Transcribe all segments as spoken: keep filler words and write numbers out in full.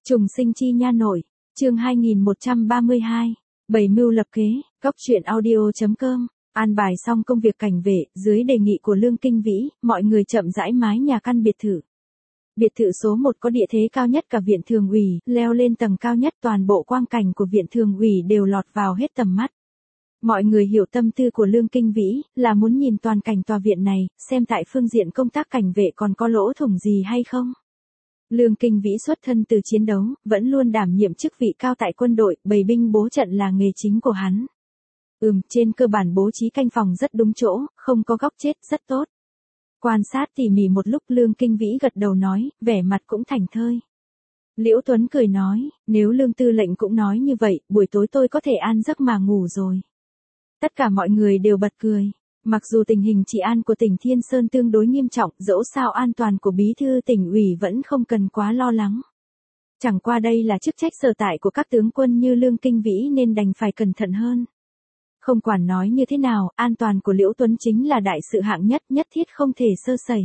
Trùng sinh chi nha nội, chương hai nghìn một trăm ba mươi hai, bảy mưu lập kế, góc truyện audio.com, an bài xong công việc cảnh vệ, dưới đề nghị của Lương Kinh Vĩ, mọi người chậm rãi mái nhà căn biệt thự. Biệt thự số một có địa thế cao nhất cả viện thường ủy, leo lên tầng cao nhất toàn bộ quang cảnh của viện thường ủy đều lọt vào hết tầm mắt. Mọi người hiểu tâm tư của Lương Kinh Vĩ, là muốn nhìn toàn cảnh tòa viện này, xem tại phương diện công tác cảnh vệ còn có lỗ thủng gì hay không. Lương Kinh Vĩ xuất thân từ chiến đấu, vẫn luôn đảm nhiệm chức vị cao tại quân đội, bày binh bố trận là nghề chính của hắn. Ừm, trên cơ bản bố trí canh phòng rất đúng chỗ, không có góc chết, rất tốt. Quan sát tỉ mỉ một lúc Lương Kinh Vĩ gật đầu nói, vẻ mặt cũng thảnh thơi. Liễu Tuấn cười nói, nếu Lương Tư lệnh cũng nói như vậy, buổi tối tôi có thể an giấc mà ngủ rồi. Tất cả mọi người đều bật cười. Mặc dù tình hình trị an của tỉnh Thiên Sơn tương đối nghiêm trọng, dẫu sao an toàn của bí thư tỉnh ủy vẫn không cần quá lo lắng. Chẳng qua đây là chức trách sở tại của các tướng quân như Lương Kinh Vĩ nên đành phải cẩn thận hơn. Không quản nói như thế nào, an toàn của Liễu Tuấn chính là đại sự hạng nhất, nhất thiết không thể sơ sẩy.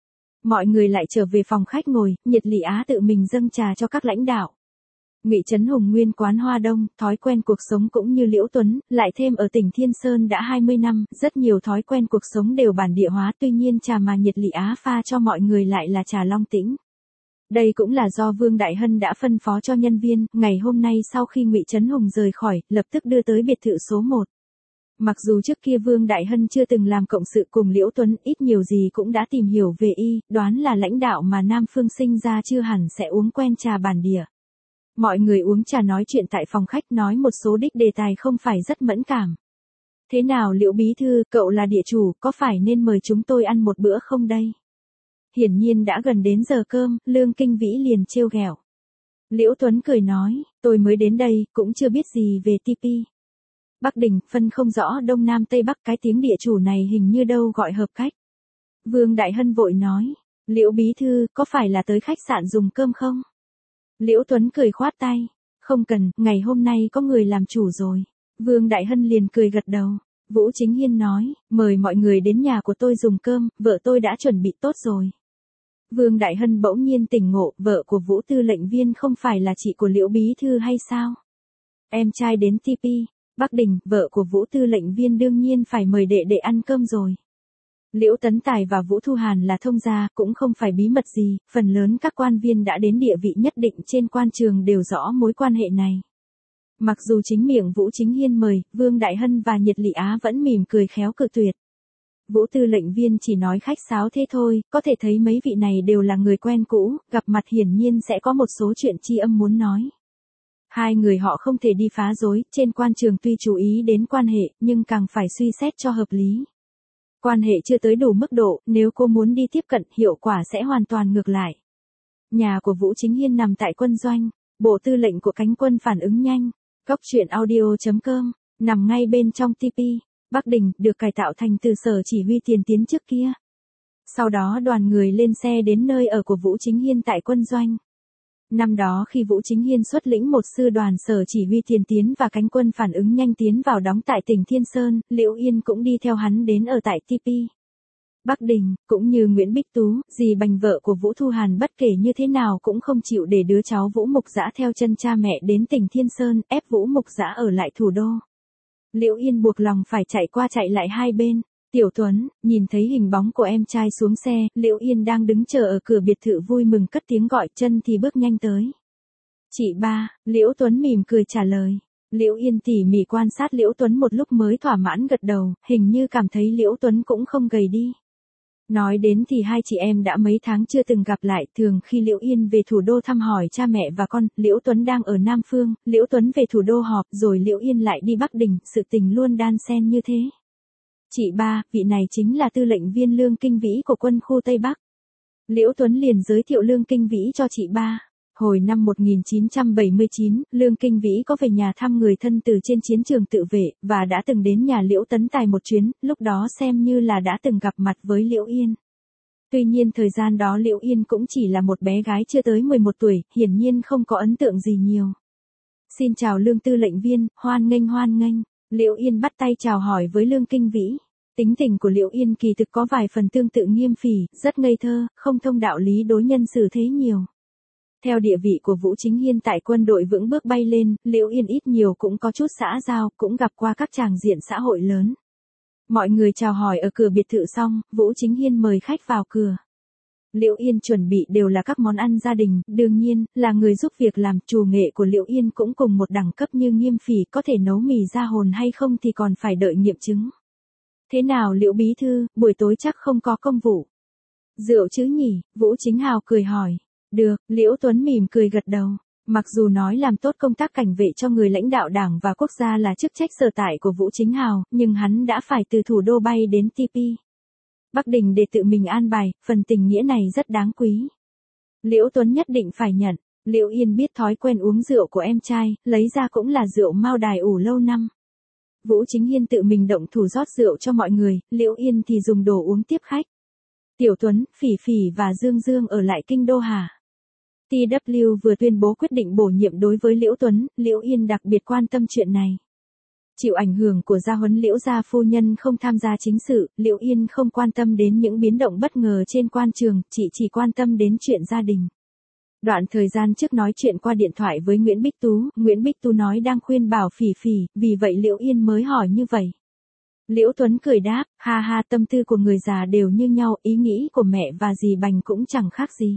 Mọi người lại trở về phòng khách ngồi, Nhiệt Lị Á tự mình dâng trà cho các lãnh đạo. Ngụy Trấn Hùng nguyên quán Hoa Đông, thói quen cuộc sống cũng như Liễu Tuấn, lại thêm ở tỉnh Thiên Sơn đã hai mươi năm, rất nhiều thói quen cuộc sống đều bản địa hóa, tuy nhiên trà mà Nhiệt Lị Á pha cho mọi người lại là trà Long Tĩnh. Đây cũng là do Vương Đại Hân đã phân phó cho nhân viên, ngày hôm nay sau khi Ngụy Trấn Hùng rời khỏi, lập tức đưa tới biệt thự số một. Mặc dù trước kia Vương Đại Hân chưa từng làm cộng sự cùng Liễu Tuấn, ít nhiều gì cũng đã tìm hiểu về y, đoán là lãnh đạo mà Nam Phương sinh ra chưa hẳn sẽ uống quen trà bản địa. Mọi người uống trà nói chuyện tại phòng khách, nói một số đích đề tài không phải rất mẫn cảm. Thế nào Liễu bí thư, cậu là địa chủ, có phải nên mời chúng tôi ăn một bữa không đây? Hiển nhiên đã gần đến giờ cơm, Lương Kinh Vĩ liền trêu ghẹo. Liễu Tuấn cười nói, tôi mới đến đây, cũng chưa biết gì về ti pi. Bắc Đình, phân không rõ Đông Nam Tây Bắc, cái tiếng địa chủ này hình như đâu gọi hợp cách. Vương Đại Hân vội nói, Liễu bí thư, có phải là tới khách sạn dùng cơm không? Liễu Tuấn cười khoát tay, không cần, ngày hôm nay có người làm chủ rồi. Vương Đại Hân liền cười gật đầu. Vũ Chính Hiên nói, mời mọi người đến nhà của tôi dùng cơm, vợ tôi đã chuẩn bị tốt rồi. Vương Đại Hân bỗng nhiên tỉnh ngộ, vợ của Vũ tư lệnh viên không phải là chị của Liễu bí thư hay sao? Em trai đến ti pi, Bắc Đình, vợ của Vũ tư lệnh viên đương nhiên phải mời đệ đệ ăn cơm rồi. Liễu Tấn Tài và Vũ Thu Hàn là thông gia, cũng không phải bí mật gì, phần lớn các quan viên đã đến địa vị nhất định trên quan trường đều rõ mối quan hệ này. Mặc dù chính miệng Vũ Chính Hiên mời, Vương Đại Hân và Nhiệt Lị Á vẫn mỉm cười khéo cự tuyệt. Vũ tư lệnh viên chỉ nói khách sáo thế thôi, có thể thấy mấy vị này đều là người quen cũ, gặp mặt hiển nhiên sẽ có một số chuyện tri âm muốn nói. Hai người họ không thể đi phá rối, trên quan trường tuy chú ý đến quan hệ, nhưng càng phải suy xét cho hợp lý. Quan hệ chưa tới đủ mức độ, nếu cô muốn đi tiếp cận, hiệu quả sẽ hoàn toàn ngược lại. Nhà của Vũ Chính Hiên nằm tại quân doanh, bộ tư lệnh của cánh quân phản ứng nhanh, góc truyện audio.com, nằm ngay bên trong ti pi, Bắc Đình, được cải tạo thành từ sở chỉ huy tiền tiến trước kia. Sau đó đoàn người lên xe đến nơi ở của Vũ Chính Hiên tại quân doanh. Năm đó khi Vũ Chính Hiên xuất lĩnh một sư đoàn sở chỉ huy tiền tiến và cánh quân phản ứng nhanh tiến vào đóng tại tỉnh Thiên Sơn, Liễu Yên cũng đi theo hắn đến ở tại ti pi. Bắc Đình, cũng như Nguyễn Bích Tú, dì Bành vợ của Vũ Thu Hàn bất kể như thế nào cũng không chịu để đứa cháu Vũ Mục Dã theo chân cha mẹ đến tỉnh Thiên Sơn, ép Vũ Mục Dã ở lại thủ đô. Liễu Yên buộc lòng phải chạy qua chạy lại hai bên. Tiểu Tuấn, nhìn thấy hình bóng của em trai xuống xe, Liễu Yên đang đứng chờ ở cửa biệt thự vui mừng cất tiếng gọi, chân thì bước nhanh tới. Chị ba, Liễu Tuấn mỉm cười trả lời. Liễu Yên tỉ mỉ quan sát Liễu Tuấn một lúc mới thỏa mãn gật đầu, hình như cảm thấy Liễu Tuấn cũng không gầy đi. Nói đến thì hai chị em đã mấy tháng chưa từng gặp lại, thường khi Liễu Yên về thủ đô thăm hỏi cha mẹ và con, Liễu Tuấn đang ở Nam Phương, Liễu Tuấn về thủ đô họp rồi Liễu Yên lại đi Bắc Đình, sự tình luôn đan xen như thế. Chị ba, vị này chính là tư lệnh viên Lương Kinh Vĩ của quân khu Tây Bắc. Liễu Tuấn liền giới thiệu Lương Kinh Vĩ cho chị ba. Hồi năm một nghìn chín trăm bảy mươi chín, Lương Kinh Vĩ có về nhà thăm người thân từ trên chiến trường tự vệ, và đã từng đến nhà Liễu Tấn Tài một chuyến, lúc đó xem như là đã từng gặp mặt với Liễu Yên. Tuy nhiên thời gian đó Liễu Yên cũng chỉ là một bé gái chưa tới mười một tuổi, hiển nhiên không có ấn tượng gì nhiều. Xin chào Lương tư lệnh viên, hoan nghênh hoan nghênh. Liễu Yên bắt tay chào hỏi với Lương Kinh Vĩ. Tính tình của Liễu Yên kỳ thực có vài phần tương tự Nghiêm Phỉ, rất ngây thơ, không thông đạo lý đối nhân xử thế nhiều. Theo địa vị của Vũ Chính Hiên tại quân đội vững bước bay lên, Liễu Yên ít nhiều cũng có chút xã giao, cũng gặp qua các tràng diện xã hội lớn. Mọi người chào hỏi ở cửa biệt thự xong, Vũ Chính Hiên mời khách vào cửa. Liễu Yên chuẩn bị đều là các món ăn gia đình, đương nhiên, là người giúp việc làm, chủ nghệ của Liễu Yên cũng cùng một đẳng cấp như Nghiêm Phỉ, có thể nấu mì ra hồn hay không thì còn phải đợi nghiệm chứng. Thế nào Liễu bí thư, buổi tối chắc không có công vụ. Rượu chứ nhỉ, Vũ Chính Hào cười hỏi. Được, Liễu Tuấn mỉm cười gật đầu. Mặc dù nói làm tốt công tác cảnh vệ cho người lãnh đạo đảng và quốc gia là chức trách sở tại của Vũ Chính Hào, nhưng hắn đã phải từ thủ đô bay đến tê pê Bắc Đình để tự mình an bài, phần tình nghĩa này rất đáng quý. Liễu Tuấn nhất định phải nhận. Liễu Yên biết thói quen uống rượu của em trai, lấy ra cũng là rượu Mao Đài ủ lâu năm. Vũ Chính Hiên tự mình động thủ rót rượu cho mọi người, Liễu Yên thì dùng đồ uống tiếp khách. Tiểu Tuấn, Phỉ Phỉ và Dương Dương ở lại kinh đô hả? tê vê kép vừa tuyên bố quyết định bổ nhiệm đối với Liễu Tuấn, Liễu Yên đặc biệt quan tâm chuyện này. Chịu ảnh hưởng của gia huấn Liễu gia phu nhân không tham gia chính sự, Liễu Yên không quan tâm đến những biến động bất ngờ trên quan trường, chị chỉ quan tâm đến chuyện gia đình. Đoạn thời gian trước nói chuyện qua điện thoại với Nguyễn Bích Tú, Nguyễn Bích Tú nói đang khuyên bảo Phỉ Phỉ, vì vậy Liễu Yên mới hỏi như vậy. Liễu Tuấn cười đáp, ha ha, tâm tư của người già đều như nhau, ý nghĩ của mẹ và dì Bành cũng chẳng khác gì.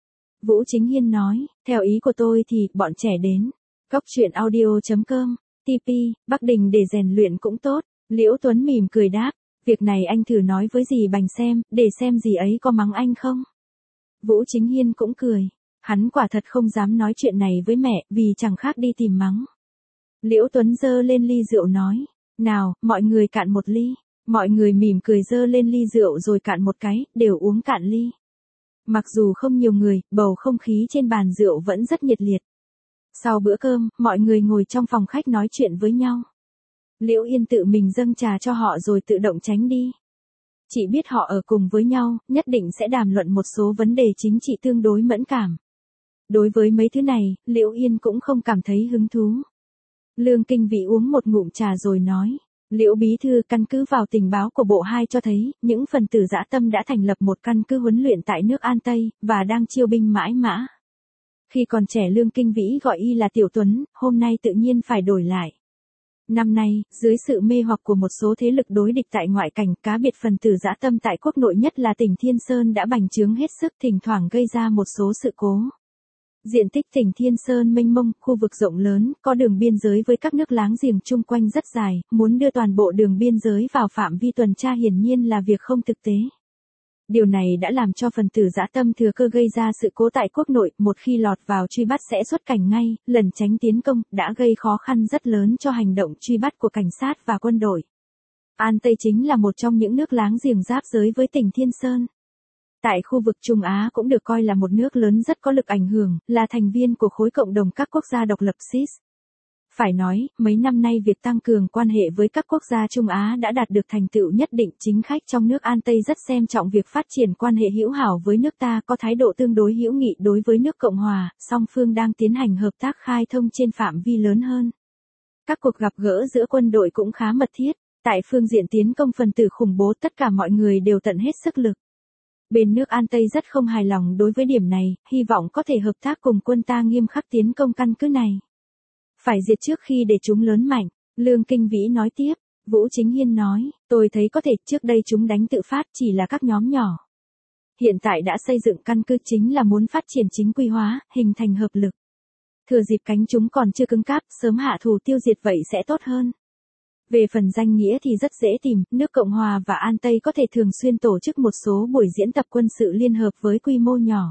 Vũ Chính Hiên nói, theo ý của tôi thì, bọn trẻ đến. Cóc truyện audio chấm com, tê pê, Bắc Đình để rèn luyện cũng tốt. Liễu Tuấn mỉm cười đáp, việc này anh thử nói với dì Bành xem, để xem dì ấy có mắng anh không. Vũ Chính Hiên cũng cười, hắn quả thật không dám nói chuyện này với mẹ, vì chẳng khác đi tìm mắng. Liễu Tuấn giơ lên ly rượu nói, nào, mọi người cạn một ly. Mọi người mỉm cười giơ lên ly rượu rồi cạn một cái, đều uống cạn ly. Mặc dù không nhiều người, bầu không khí trên bàn rượu vẫn rất nhiệt liệt. Sau bữa cơm, mọi người ngồi trong phòng khách nói chuyện với nhau. Liễu Yên tự mình dâng trà cho họ rồi tự động tránh đi. Chị biết họ ở cùng với nhau, nhất định sẽ đàm luận một số vấn đề chính trị tương đối mẫn cảm. Đối với mấy thứ này, Liễu Yên cũng không cảm thấy hứng thú. Lương Kinh Vĩ uống một ngụm trà rồi nói. Liễu bí thư, căn cứ vào tình báo của Bộ hai cho thấy, những phần tử dã tâm đã thành lập một căn cứ huấn luyện tại nước An Tây, và đang chiêu binh mãi mã. Khi còn trẻ Lương Kinh Vĩ gọi y là Tiểu Tuấn, hôm nay tự nhiên phải đổi lại. Năm nay, dưới sự mê hoặc của một số thế lực đối địch tại ngoại cảnh, cá biệt phần tử dã tâm tại quốc nội nhất là tỉnh Thiên Sơn đã bành trướng hết sức, thỉnh thoảng gây ra một số sự cố. Diện tích tỉnh Thiên Sơn mênh mông, khu vực rộng lớn, có đường biên giới với các nước láng giềng chung quanh rất dài, muốn đưa toàn bộ đường biên giới vào phạm vi tuần tra hiển nhiên là việc không thực tế. Điều này đã làm cho phần tử dã tâm thừa cơ gây ra sự cố tại quốc nội, một khi lọt vào truy bắt sẽ xuất cảnh ngay, lẩn tránh tiến công, đã gây khó khăn rất lớn cho hành động truy bắt của cảnh sát và quân đội. An Tây chính là một trong những nước láng giềng giáp giới với tỉnh Thiên Sơn. Tại khu vực Trung Á cũng được coi là một nước lớn rất có lực ảnh hưởng, là thành viên của khối cộng đồng các quốc gia độc lập xê i ét. Phải nói, mấy năm nay việc tăng cường quan hệ với các quốc gia Trung Á đã đạt được thành tựu nhất định. Chính khách trong nước An Tây rất xem trọng việc phát triển quan hệ hữu hảo với nước ta, có thái độ tương đối hữu nghị đối với nước Cộng hòa, song phương đang tiến hành hợp tác khai thông trên phạm vi lớn hơn. Các cuộc gặp gỡ giữa quân đội cũng khá mật thiết, tại phương diện tiến công phần tử khủng bố tất cả mọi người đều tận hết sức lực. Bên nước An Tây rất không hài lòng đối với điểm này, hy vọng có thể hợp tác cùng quân ta nghiêm khắc tiến công căn cứ này. Phải diệt trước khi để chúng lớn mạnh, Lương Kinh Vĩ nói tiếp. Vũ Chính Hiên nói, tôi thấy có thể trước đây chúng đánh tự phát chỉ là các nhóm nhỏ. Hiện tại đã xây dựng căn cứ chính là muốn phát triển chính quy hóa, hình thành hợp lực. Thừa dịp cánh chúng còn chưa cứng cáp, sớm hạ thủ tiêu diệt vậy sẽ tốt hơn. Về phần danh nghĩa thì rất dễ tìm, nước Cộng hòa và An Tây có thể thường xuyên tổ chức một số buổi diễn tập quân sự liên hợp với quy mô nhỏ.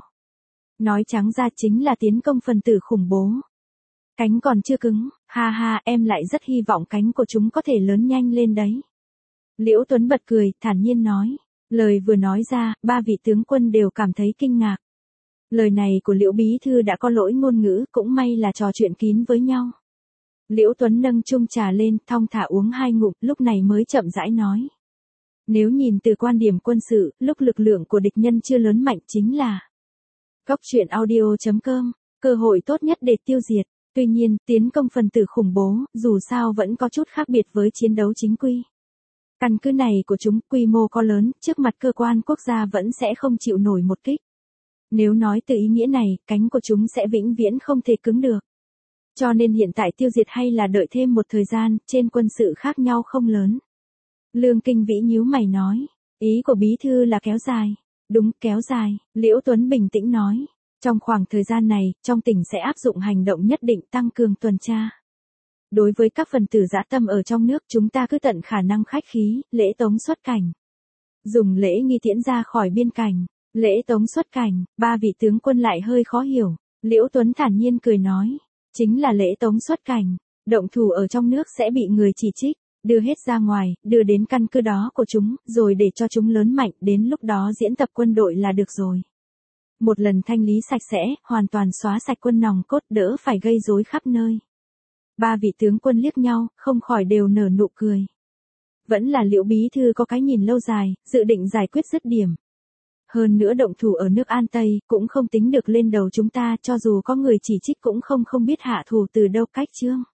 Nói trắng ra chính là tiến công phần tử khủng bố. Cánh còn chưa cứng, ha ha, em lại rất hy vọng cánh của chúng có thể lớn nhanh lên đấy. Liễu Tuấn bật cười, thản nhiên nói. Lời vừa nói ra, ba vị tướng quân đều cảm thấy kinh ngạc. Lời này của Liễu bí thư đã có lỗi ngôn ngữ, cũng may là trò chuyện kín với nhau. Liễu Tuấn nâng chung trà lên, thong thả uống hai ngụm, lúc này mới chậm rãi nói. Nếu nhìn từ quan điểm quân sự, lúc lực lượng của địch nhân chưa lớn mạnh chính là cóc truyện audio chấm com, cơ hội tốt nhất để tiêu diệt. Tuy nhiên, tiến công phần tử khủng bố, dù sao vẫn có chút khác biệt với chiến đấu chính quy. Căn cứ này của chúng quy mô có lớn, trước mặt cơ quan quốc gia vẫn sẽ không chịu nổi một kích. Nếu nói từ ý nghĩa này, cánh của chúng sẽ vĩnh viễn không thể cứng được. Cho nên hiện tại tiêu diệt hay là đợi thêm một thời gian, trên quân sự khác nhau không lớn. Lương Kinh Vĩ nhíu mày nói, ý của bí thư là kéo dài. Đúng, kéo dài, Liễu Tuấn bình tĩnh nói. Trong khoảng thời gian này, trong tỉnh sẽ áp dụng hành động nhất định tăng cường tuần tra. Đối với các phần tử dã tâm ở trong nước chúng ta cứ tận khả năng khách khí, lễ tống xuất cảnh. Dùng lễ nghi tiễn ra khỏi biên cảnh, lễ tống xuất cảnh, ba vị tướng quân lại hơi khó hiểu. Liễu Tuấn thản nhiên cười nói, chính là lễ tống xuất cảnh, động thủ ở trong nước sẽ bị người chỉ trích, đưa hết ra ngoài, đưa đến căn cứ đó của chúng, rồi để cho chúng lớn mạnh, đến lúc đó diễn tập quân đội là được rồi. Một lần thanh lý sạch sẽ, hoàn toàn xóa sạch quân nòng cốt, đỡ phải gây rối khắp nơi. Ba vị tướng quân liếc nhau, không khỏi đều nở nụ cười. Vẫn là Liễu bí thư có cái nhìn lâu dài, dự định giải quyết dứt điểm. Hơn nữa động thủ ở nước An Tây, cũng không tính được lên đầu chúng ta, cho dù có người chỉ trích cũng không không biết hạ thủ từ đâu cách chương.